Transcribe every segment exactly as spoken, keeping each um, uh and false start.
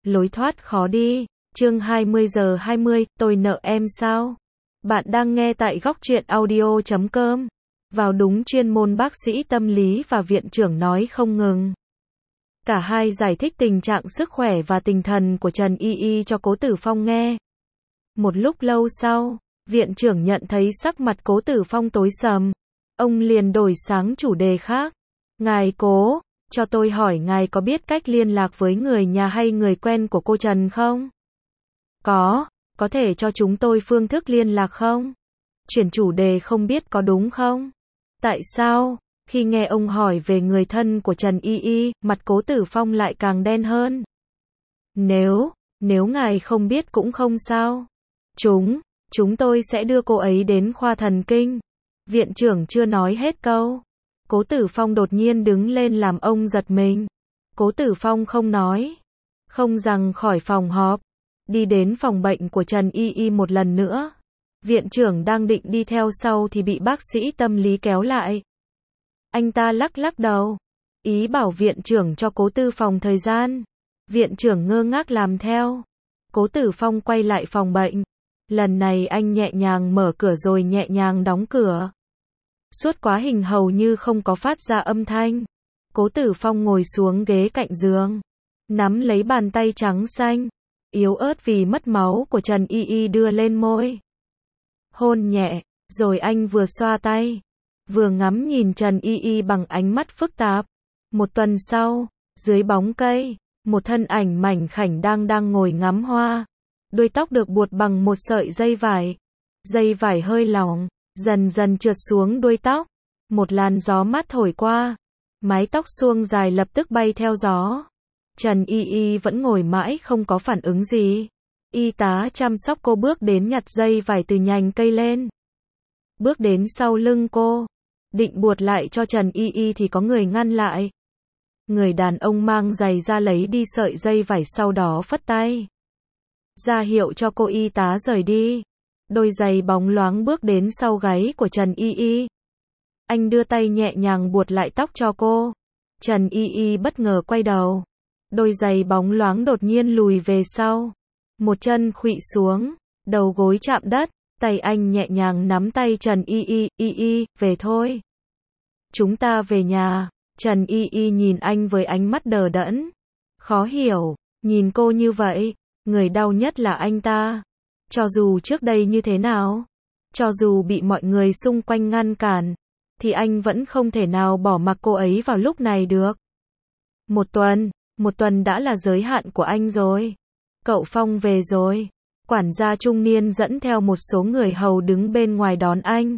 Lối thoát khó đi. Chương hai mươi giờ hai mươi, tôi nợ em sao? Bạn đang nghe tại góc truyện audio chấm com. Vào đúng chuyên môn bác sĩ tâm lý và viện trưởng nói không ngừng. Cả hai giải thích tình trạng sức khỏe và tinh thần của Trần Y Y cho Cố Tử Phong nghe. Một lúc lâu sau, viện trưởng nhận thấy sắc mặt Cố Tử Phong tối sầm. Ông liền đổi sang chủ đề khác. Ngài Cố, cho tôi hỏi ngài có biết cách liên lạc với người nhà hay người quen của cô Trần không? Có, có thể cho chúng tôi phương thức liên lạc không? Chuyển chủ đề không biết có đúng không? Tại sao? Khi nghe ông hỏi về người thân của Trần Y Y, mặt Cố Tử Phong lại càng đen hơn. Nếu, nếu ngài không biết cũng không sao. Chúng, chúng tôi sẽ đưa cô ấy đến khoa thần kinh. Viện trưởng chưa nói hết câu. Cố Tử Phong đột nhiên đứng lên làm ông giật mình. Cố Tử Phong không nói, không rằng khỏi phòng họp, đi đến phòng bệnh của Trần Y Y một lần nữa. Viện trưởng đang định đi theo sau thì bị bác sĩ tâm lý kéo lại. Anh ta lắc lắc đầu, ý bảo viện trưởng cho Cố Tử Phong thời gian. Viện trưởng ngơ ngác làm theo. Cố Tử Phong quay lại phòng bệnh. Lần này anh nhẹ nhàng mở cửa rồi nhẹ nhàng đóng cửa. Suốt quá hình hầu như không có phát ra âm thanh. Cố Tử Phong ngồi xuống ghế cạnh giường, nắm lấy bàn tay trắng xanh, yếu ớt vì mất máu của Trần Y Y đưa lên môi. Hôn nhẹ, rồi anh vừa xoa tay, vừa ngắm nhìn Trần Y Y bằng ánh mắt phức tạp. Một tuần sau, dưới bóng cây, một thân ảnh mảnh khảnh đang đang ngồi ngắm hoa. Đuôi tóc được buộc bằng một sợi dây vải. Dây vải hơi lỏng, dần dần trượt xuống đuôi tóc. Một làn gió mát thổi qua, mái tóc suông dài lập tức bay theo gió. Trần Y Y vẫn ngồi mãi không có phản ứng gì. Y tá chăm sóc cô bước đến nhặt dây vải từ nhành cây lên. Bước đến sau lưng cô, định buộc lại cho Trần Y Y thì có người ngăn lại. Người đàn ông mang giày ra lấy đi sợi dây vải, sau đó phất tay ra hiệu cho cô y tá rời đi. Đôi giày bóng loáng bước đến sau gáy của Trần Y Y. Anh đưa tay nhẹ nhàng buộc lại tóc cho cô. Trần Y Y bất ngờ quay đầu. Đôi giày bóng loáng đột nhiên lùi về sau. Một chân khuỵu xuống, đầu gối chạm đất. Tay anh nhẹ nhàng nắm tay Trần Y Y. Y Y, về thôi. Chúng ta về nhà. Trần Y Y nhìn anh với ánh mắt đờ đẫn, khó hiểu. Nhìn cô như vậy, người đau nhất là anh ta. Cho dù trước đây như thế nào, cho dù bị mọi người xung quanh ngăn cản, thì anh vẫn không thể nào bỏ mặc cô ấy vào lúc này được. Một tuần, một tuần đã là giới hạn của anh rồi. Cậu Phong về rồi. Quản gia trung niên dẫn theo một số người hầu đứng bên ngoài đón anh.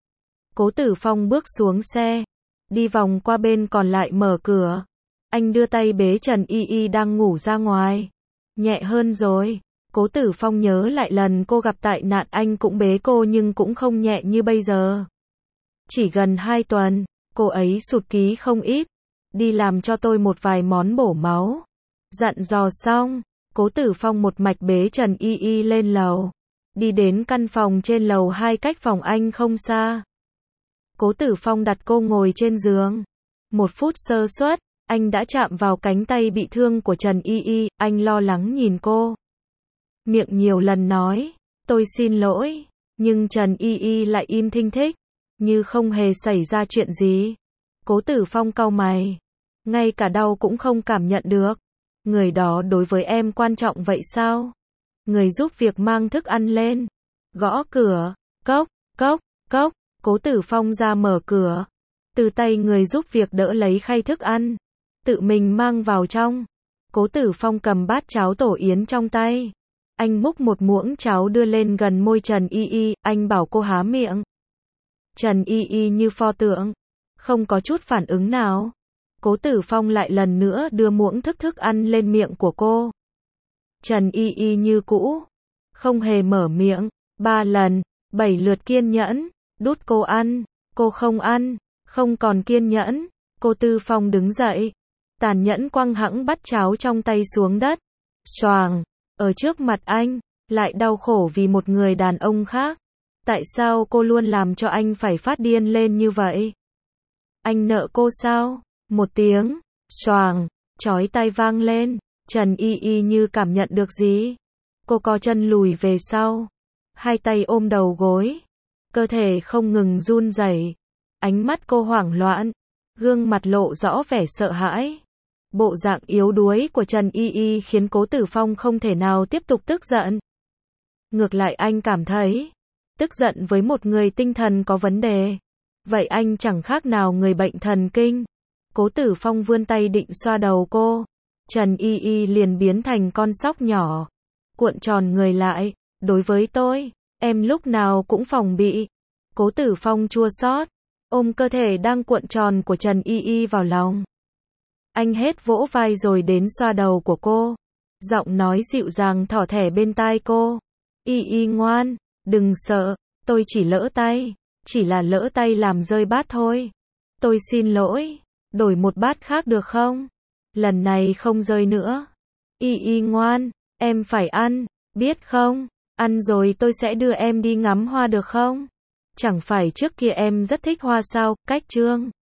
Cố Tử Phong bước xuống xe, đi vòng qua bên còn lại mở cửa. Anh đưa tay bế Trần Y Y đang ngủ ra ngoài. Nhẹ hơn rồi. Cố Tử Phong nhớ lại lần cô gặp tai nạn anh cũng bế cô nhưng cũng không nhẹ như bây giờ. Chỉ gần hai tuần, cô ấy sụt ký không ít. Đi làm cho tôi một vài món bổ máu. Dặn dò xong, Cố Tử Phong một mạch bế Trần Y Y lên lầu. Đi đến căn phòng trên lầu hai cách phòng anh không xa. Cố Tử Phong đặt cô ngồi trên giường. Một phút sơ suất, anh đã chạm vào cánh tay bị thương của Trần Y Y. Anh lo lắng nhìn cô. Miệng nhiều lần nói, tôi xin lỗi. Nhưng Trần Y Y lại im thinh thích, như không hề xảy ra chuyện gì. Cố Tử Phong cau mày. Ngay cả đau cũng không cảm nhận được. Người đó đối với em quan trọng vậy sao? Người giúp việc mang thức ăn lên. Gõ cửa. Cốc, cốc, cốc. Cố Tử Phong ra mở cửa. Từ tay người giúp việc đỡ lấy khay thức ăn. Tự mình mang vào trong. Cố Tử Phong cầm bát cháo tổ yến trong tay. Anh múc một muỗng cháo đưa lên gần môi Trần Y Y. Anh bảo cô há miệng. Trần Y Y như pho tượng, không có chút phản ứng nào. Cố Tử Phong lại lần nữa đưa muỗng thức thức ăn lên miệng của cô. Trần Y Y như cũ, không hề mở miệng. Ba lần, bảy lượt kiên nhẫn, đút cô ăn. Cô không ăn, không còn kiên nhẫn. Cố Tử Phong đứng dậy, tàn nhẫn quăng hẵng bát cháo trong tay xuống đất. Xoàng, ở trước mặt anh, lại đau khổ vì một người đàn ông khác. Tại sao cô luôn làm cho anh phải phát điên lên như vậy? Anh nợ cô sao? Một tiếng xoàng chói tai vang lên. Trần Y Y như cảm nhận được gì. Cô co chân lùi về sau, hai tay ôm đầu gối, cơ thể không ngừng run rẩy. Ánh mắt cô hoảng loạn, gương mặt lộ rõ vẻ sợ hãi. Bộ dạng yếu đuối của Trần Y Y khiến Cố Tử Phong không thể nào tiếp tục tức giận. Ngược lại anh cảm thấy, tức giận với một người tinh thần có vấn đề, vậy anh chẳng khác nào người bệnh thần kinh. Cố Tử Phong vươn tay định xoa đầu cô, Trần Y Y liền biến thành con sóc nhỏ, cuộn tròn người lại. Đối với tôi, em lúc nào cũng phòng bị. Cố Tử Phong chua xót, ôm cơ thể đang cuộn tròn của Trần Y Y vào lòng. Anh hết vỗ vai rồi đến xoa đầu của cô, giọng nói dịu dàng thỏ thẻ bên tai cô. Y Y ngoan, đừng sợ, tôi chỉ lỡ tay, chỉ là lỡ tay làm rơi bát thôi. Tôi xin lỗi, đổi một bát khác được không? Lần này không rơi nữa. Y Y ngoan, em phải ăn, biết không? Ăn rồi tôi sẽ đưa em đi ngắm hoa được không? Chẳng phải trước kia em rất thích hoa sao? Cách Trương